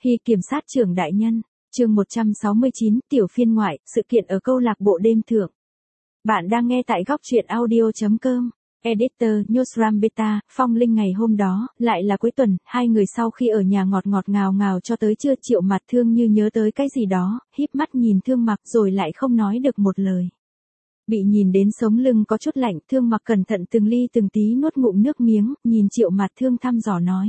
Hy kiểm sát trưởng đại nhân, chương 169, tiểu phiên ngoại, sự kiện ở câu lạc bộ đêm thượng. Bạn đang nghe tại góc truyện audio.com. Editor, Nhosram Beta, Phong Linh ngày hôm đó, lại là cuối tuần, hai người sau khi ở nhà ngọt ngọt ngào ngào cho tới trưa, Triệu Mạt Thương như nhớ tới cái gì đó, híp mắt nhìn Thương Mặc rồi lại không nói được một lời. Bị nhìn đến sống lưng có chút lạnh, Thương Mặc cẩn thận từng ly từng tí nuốt ngụm nước miếng, nhìn Triệu Mạt Thương thăm dò nói.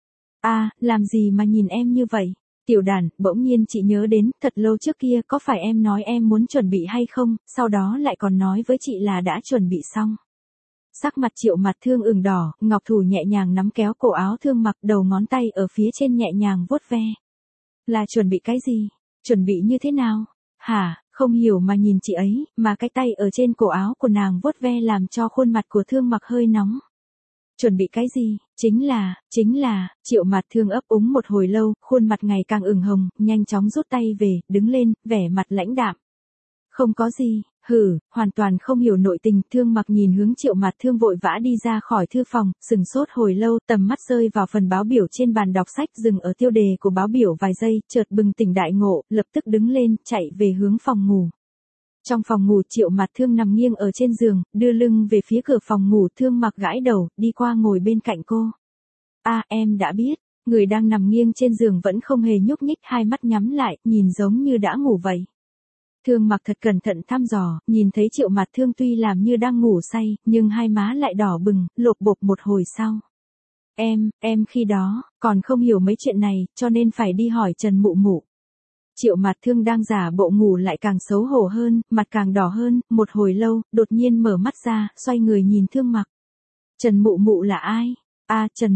Làm gì mà nhìn em như vậy? Tiểu Đàn, bỗng nhiên chị nhớ đến, thật lâu trước kia có phải em nói em muốn chuẩn bị hay không, sau đó lại còn nói với chị là đã chuẩn bị xong. Sắc mặt Triệu Mạt Thương ửng đỏ, ngọc thủ nhẹ nhàng nắm kéo cổ áo Thương Mặc, đầu ngón tay ở phía trên nhẹ nhàng vuốt ve. Là chuẩn bị cái gì? Chuẩn bị như thế nào? Hả, không hiểu mà nhìn chị ấy, mà cái tay ở trên cổ áo của nàng vuốt ve làm cho khuôn mặt của Thương Mặc hơi nóng. Chuẩn bị cái gì? Chính là, Triệu Mạt Thương ấp úng một hồi lâu, khuôn mặt ngày càng ửng hồng, nhanh chóng rút tay về, đứng lên, vẻ mặt lãnh đạm. Không có gì, hoàn toàn không hiểu nội tình, Thương Mặc nhìn hướng Triệu Mạt Thương vội vã đi ra khỏi thư phòng, sừng sốt hồi lâu, tầm mắt rơi vào phần báo biểu trên bàn đọc sách, dừng ở tiêu đề của báo biểu vài giây, chợt bừng tỉnh đại ngộ, lập tức đứng lên, chạy về hướng phòng ngủ. Trong phòng ngủ, Triệu Mạt Thương nằm nghiêng ở trên giường, đưa lưng về phía cửa phòng ngủ, Thương Mặc gãi đầu, đi qua ngồi bên cạnh cô. Em đã biết, người đang nằm nghiêng trên giường vẫn không hề nhúc nhích, hai mắt nhắm lại, nhìn giống như đã ngủ vậy. Thương Mặc thật cẩn thận thăm dò, nhìn thấy Triệu Mạt Thương tuy làm như đang ngủ say, nhưng hai má lại đỏ bừng, lột bột một hồi sau. Em khi đó, còn không hiểu mấy chuyện này, cho nên phải đi hỏi Trần Mụ Mụ. Triệu Mạt Thương đang giả bộ ngủ lại càng xấu hổ hơn, mặt càng đỏ hơn, một hồi lâu, đột nhiên mở mắt ra, xoay người nhìn Thương Mặc. Trần Mụ Mụ là ai? Trần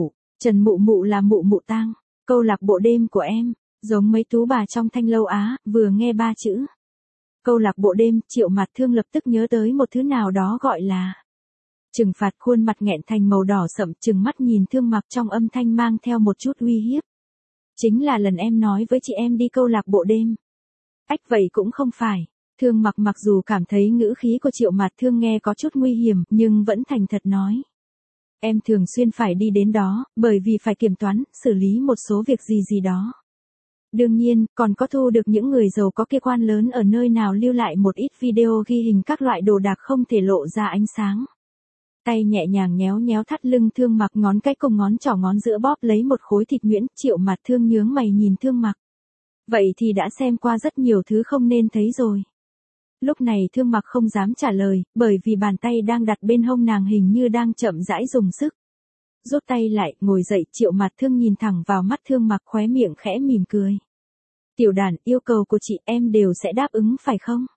Mụ Mụ là Mụ Mụ Tang, câu lạc bộ đêm của em, giống mấy tú bà trong Thanh Lâu Á, vừa nghe ba chữ. Câu lạc bộ đêm, Triệu Mạt Thương lập tức nhớ tới một thứ nào đó gọi là trừng phạt, khuôn mặt nghẹn thành màu đỏ sậm, trừng mắt nhìn Thương Mặc, trong âm thanh mang theo một chút uy hiếp. Chính là lần em nói với chị em đi câu lạc bộ đêm. Vậy cũng không phải. Thương Mặc mặc dù cảm thấy ngữ khí của Triệu Mạt Thương nghe có chút nguy hiểm, nhưng vẫn thành thật nói. Em thường xuyên phải đi đến đó, bởi vì phải kiểm toán, xử lý một số việc gì đó. Đương nhiên, còn có thu được những người giàu có kia quan lớn ở nơi nào lưu lại một ít video ghi hình các loại đồ đạc không thể lộ ra ánh sáng. Tay nhẹ nhàng nhéo nhéo thắt lưng Thương Mặc, ngón cái cùng ngón trỏ ngón giữa bóp lấy một khối thịt nhuyễn. Triệu Mạt Thương nhướng mày nhìn Thương Mặc. Vậy thì đã xem qua rất nhiều thứ không nên thấy rồi. Lúc này Thương Mặc không dám trả lời, bởi vì bàn tay đang đặt bên hông nàng hình như đang chậm rãi dùng sức. Rút tay lại, ngồi dậy, Triệu Mạt Thương nhìn thẳng vào mắt Thương Mặc, khóe miệng khẽ mỉm cười. Tiểu Đàn, yêu cầu của chị em đều sẽ đáp ứng phải không?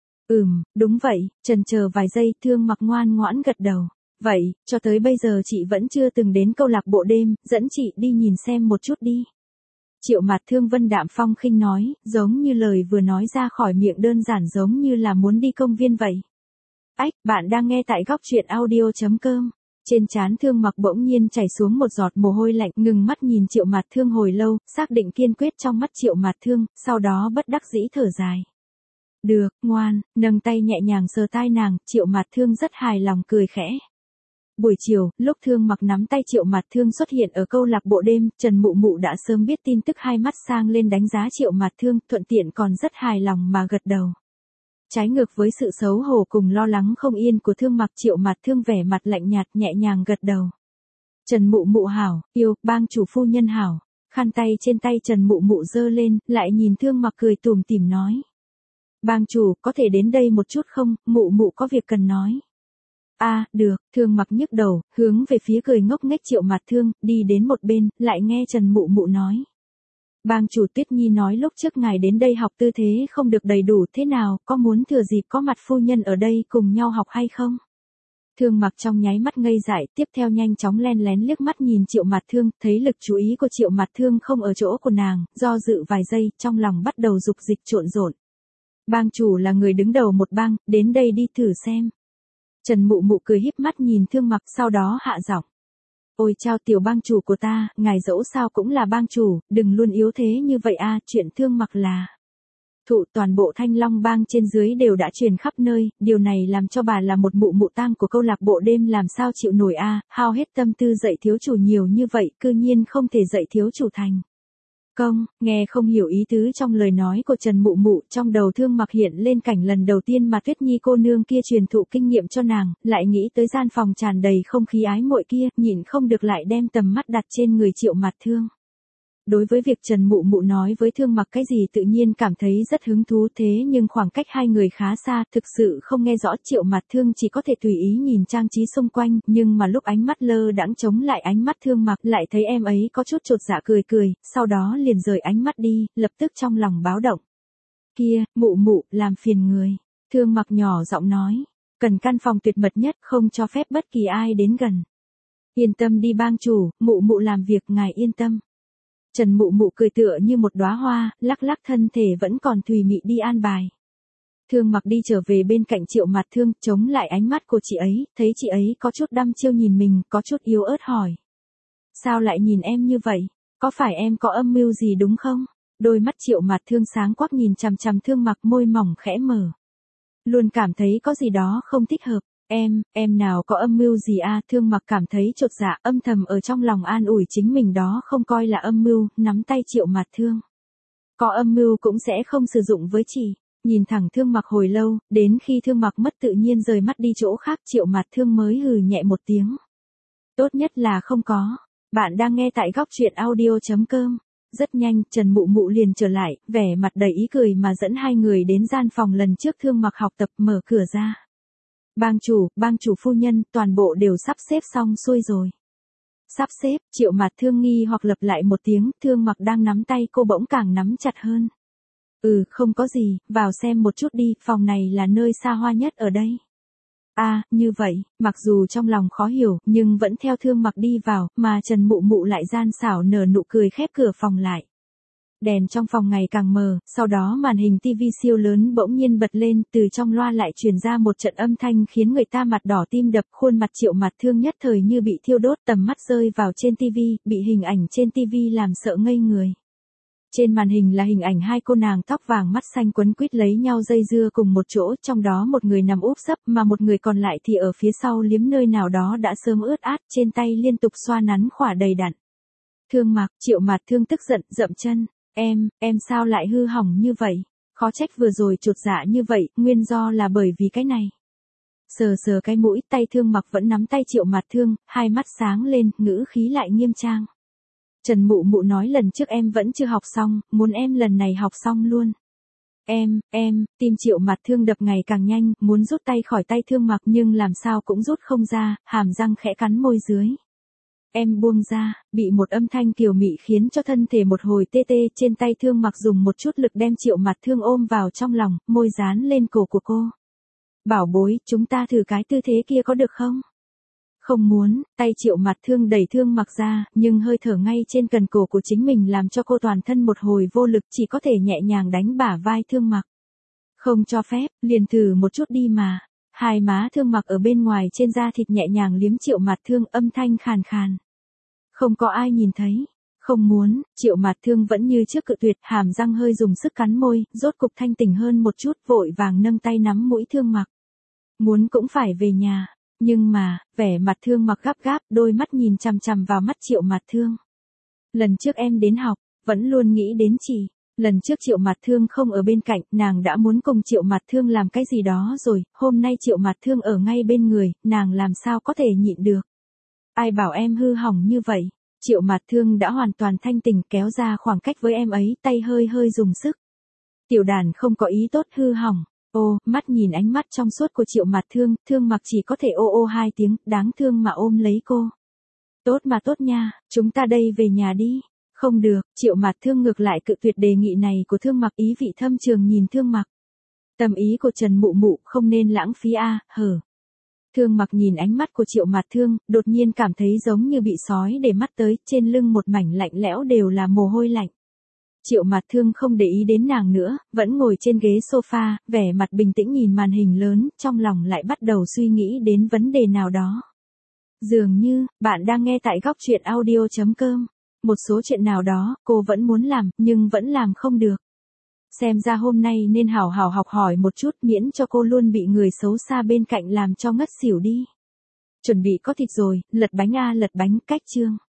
Đúng vậy, chần chờ vài giây, Thương Mặc ngoan ngoãn gật đầu. Vậy, cho tới bây giờ chị vẫn chưa từng đến câu lạc bộ đêm, dẫn chị đi nhìn xem một chút đi. Triệu Mạt Thương vân đạm phong khinh nói, giống như lời vừa nói ra khỏi miệng đơn giản giống như là muốn đi công viên vậy. Bạn đang nghe tại góc truyện audio.com. Trên trán Thương Mặc bỗng nhiên chảy xuống một giọt mồ hôi lạnh, ngừng mắt nhìn Triệu Mạt Thương hồi lâu, xác định kiên quyết trong mắt Triệu Mạt Thương, sau đó bất đắc dĩ thở dài. Được, ngoan, nâng tay nhẹ nhàng sờ tai nàng, Triệu Mạt Thương rất hài lòng cười khẽ. Buổi chiều, lúc Thương Mặc nắm tay Triệu Mạt Thương xuất hiện ở câu lạc bộ đêm, Trần Mụ Mụ đã sớm biết tin tức, hai mắt sang lên đánh giá Triệu Mạt Thương, thuận tiện còn rất hài lòng mà gật đầu. Trái ngược với sự xấu hổ cùng lo lắng không yên của Thương Mặc, Triệu Mạt Thương vẻ mặt lạnh nhạt nhẹ nhàng gật đầu. Trần Mụ Mụ hảo, yêu, bang chủ phu nhân hảo. Khăn tay trên tay Trần Mụ Mụ giơ lên, lại nhìn Thương Mặc cười tủm tỉm nói. Bang chủ, có thể đến đây một chút không, Mụ Mụ có việc cần nói. Được, Thương Mặc nhức đầu, hướng về phía cười ngốc nghếch Triệu Mạt Thương, đi đến một bên, lại nghe Trần Mụ Mụ nói. Bang chủ, Tuyết Nhi nói lúc trước ngài đến đây học tư thế không được đầy đủ, thế nào, có muốn thừa dịp có mặt phu nhân ở đây cùng nhau học hay không? Thương Mặc trong nháy mắt ngây dại, tiếp theo nhanh chóng len lén liếc mắt nhìn Triệu Mạt Thương, thấy lực chú ý của Triệu Mạt Thương không ở chỗ của nàng, do dự vài giây, trong lòng bắt đầu dục dịch trộn rộn. Bang chủ là người đứng đầu một bang, đến đây đi thử xem. Trần Mụ Mụ cười híp mắt nhìn Thương Mặc, sau đó hạ giọng. Ôi chao, tiểu bang chủ của ta, ngài dẫu sao cũng là bang chủ, đừng luôn yếu thế như vậy chuyện Thương Mặc là thụ toàn bộ Thanh Long bang trên dưới đều đã truyền khắp nơi, điều này làm cho bà là một Mụ Mụ Tang của câu lạc bộ đêm làm sao chịu nổi hao hết tâm tư dạy thiếu chủ nhiều như vậy, cư nhiên không thể dạy thiếu chủ thành Nghe không hiểu ý tứ trong lời nói của Trần Mụ Mụ, trong đầu Thương Mặc hiện lên cảnh lần đầu tiên mà Tuyết Nhi cô nương kia truyền thụ kinh nghiệm cho nàng, lại nghĩ tới gian phòng tràn đầy không khí ái muội kia, nhịn không được lại đem tầm mắt đặt trên người Triệu Mạt Thương. Đối với việc Trần Mụ Mụ nói với Thương Mặc cái gì tự nhiên cảm thấy rất hứng thú, thế nhưng khoảng cách hai người khá xa, thực sự không nghe rõ. Triệu Mạt Thương chỉ có thể tùy ý nhìn trang trí xung quanh, nhưng mà lúc ánh mắt lơ đãng chống lại ánh mắt Thương Mặc, lại thấy em ấy có chút chột dạ cười cười, sau đó liền rời ánh mắt đi, lập tức trong lòng báo động. Kia, Mụ Mụ, làm phiền người. Thương Mặc nhỏ giọng nói, cần căn phòng tuyệt mật nhất, không cho phép bất kỳ ai đến gần. Yên tâm đi bang chủ, Mụ Mụ làm việc ngài yên tâm. Trần Mụ Mụ cười tựa như một đóa hoa, lắc lắc thân thể vẫn còn thùy mị đi an bài. Thương Mặc đi trở về bên cạnh Triệu Mạt Thương, chống lại ánh mắt của chị ấy, thấy chị ấy có chút đăm chiêu nhìn mình, có chút yếu ớt hỏi. Sao lại nhìn em như vậy? Có phải em có âm mưu gì đúng không? Đôi mắt Triệu Mạt Thương sáng quắc nhìn chằm chằm Thương Mặc, môi mỏng khẽ mở. Luôn cảm thấy có gì đó không thích hợp. Em nào có âm mưu gì à? Thương Mặc cảm thấy chột dạ, âm thầm ở trong lòng an ủi chính mình đó không coi là âm mưu, nắm tay Triệu Mạt Thương. Có âm mưu cũng sẽ không sử dụng với chị. Nhìn thẳng Thương Mặc hồi lâu, đến khi Thương Mặc mất tự nhiên rời mắt đi chỗ khác, Triệu Mạt Thương mới hừ nhẹ một tiếng. Tốt nhất là không có. Bạn đang nghe tại góc truyện audio.com. Rất nhanh, Trần Mụ Mụ liền trở lại, vẻ mặt đầy ý cười mà dẫn hai người đến gian phòng lần trước Thương Mặc học tập, mở cửa ra. Bang chủ phu nhân, toàn bộ đều sắp xếp xong xuôi rồi. Sắp xếp, Triệu Mạt Thương nghi hoặc lặp lại một tiếng, Thương Mặc đang nắm tay cô bỗng càng nắm chặt hơn. Không có gì, vào xem một chút đi, phòng này là nơi xa hoa nhất ở đây. Như vậy, mặc dù trong lòng khó hiểu, nhưng vẫn theo Thương Mặc đi vào, mà Trần Mụ Mụ lại gian xảo nở nụ cười khép cửa phòng lại. Đèn trong phòng ngày càng mờ, sau đó màn hình TV siêu lớn bỗng nhiên bật lên, từ trong loa lại truyền ra một trận âm thanh khiến người ta mặt đỏ tim đập, khuôn mặt Triệu Mạt Thương nhất thời như bị thiêu đốt, tầm mắt rơi vào trên TV, bị hình ảnh trên TV làm sợ ngây người. Trên màn hình là hình ảnh hai cô nàng tóc vàng mắt xanh quấn quýt lấy nhau dây dưa cùng một chỗ, trong đó một người nằm úp sấp mà một người còn lại thì ở phía sau liếm nơi nào đó đã sớm ướt át, trên tay liên tục xoa nắn khỏa đầy đặn. Thương Mặc, Triệu Mạt Thương tức giận, dậm chân. Em sao lại hư hỏng như vậy? Khó trách vừa rồi chột dạ như vậy, nguyên do là bởi vì cái này. Sờ cái mũi, tay Thương Mặc vẫn nắm tay Triệu Mạt Thương, hai mắt sáng lên, ngữ khí lại nghiêm trang. Trần Mụ Mụ nói lần trước em vẫn chưa học xong, muốn em lần này học xong luôn. Tim Triệu Mạt Thương đập ngày càng nhanh, muốn rút tay khỏi tay Thương Mặc nhưng làm sao cũng rút không ra, hàm răng khẽ cắn môi dưới. Em buông ra, bị một âm thanh kiều mị khiến cho thân thể một hồi tê tê, trên tay Thương Mặc dùng một chút lực đem Triệu Mạt Thương ôm vào trong lòng, môi dán lên cổ của cô. Bảo bối, chúng ta thử cái tư thế kia có được không? Không muốn, tay Triệu Mạt Thương đẩy Thương Mặc ra, nhưng hơi thở ngay trên cần cổ của chính mình làm cho cô toàn thân một hồi vô lực, chỉ có thể nhẹ nhàng đánh bả vai Thương Mặc. Không cho phép, liền thử một chút đi mà. Hai má Thương Mặc ở bên ngoài trên da thịt nhẹ nhàng liếm Triệu Mạt Thương, âm thanh khàn khàn. Không có ai nhìn thấy. Không muốn, Triệu Mạt Thương vẫn như trước cự tuyệt, hàm răng hơi dùng sức cắn môi, rốt cục thanh tỉnh hơn một chút, vội vàng nâng tay nắm mũi Thương Mặc. Muốn cũng phải về nhà. Nhưng mà, vẻ mặt Thương Mặc gấp gáp, đôi mắt nhìn chằm chằm vào mắt Triệu Mạt Thương. Lần trước em đến học, vẫn luôn nghĩ đến chị. Lần trước Triệu Mạt Thương không ở bên cạnh, nàng đã muốn cùng Triệu Mạt Thương làm cái gì đó rồi, hôm nay Triệu Mạt Thương ở ngay bên người, nàng làm sao có thể nhịn được. Ai bảo em hư hỏng như vậy? Triệu Mạt Thương đã hoàn toàn thanh tỉnh, kéo ra khoảng cách với em ấy, tay hơi dùng sức. Tiểu đàn không có ý tốt hư hỏng. Mắt nhìn ánh mắt trong suốt của Triệu Mạt Thương, Thương Mặc chỉ có thể ô hai tiếng, đáng thương mà ôm lấy cô. Tốt nha, chúng ta đây về nhà đi. Không được, Triệu Mạt Thương ngược lại cự tuyệt đề nghị này của Thương Mặc, ý vị thâm trường nhìn Thương Mặc. Tâm ý của Trần Mụ Mụ không nên lãng phí hở. Thương Mặc nhìn ánh mắt của Triệu Mạt Thương, đột nhiên cảm thấy giống như bị sói để mắt tới, trên lưng một mảnh lạnh lẽo đều là mồ hôi lạnh. Triệu Mạt Thương không để ý đến nàng nữa, vẫn ngồi trên ghế sofa, vẻ mặt bình tĩnh nhìn màn hình lớn, trong lòng lại bắt đầu suy nghĩ đến vấn đề nào đó. Dường như, bạn đang nghe tại góc truyện audio.com. Một số chuyện nào đó, cô vẫn muốn làm, nhưng vẫn làm không được. Xem ra hôm nay nên hảo hảo học hỏi một chút, miễn cho cô luôn bị người xấu xa bên cạnh làm cho ngất xỉu đi. Chuẩn bị có thịt rồi, lật bánh lật bánh, cách chương.